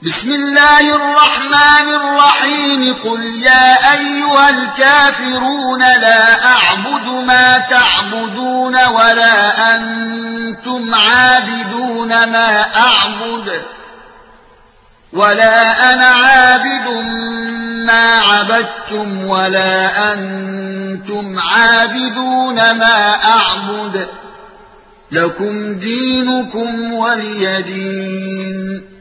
بسم الله الرحمن الرحيم قل يا أيها الكافرون لا أعبد ما تعبدون ولا أنتم عابدون ما أعبد ولا أنا عابد ما عبدتم ولا أنتم عابدون ما أعبد لكم دينكم ولي دين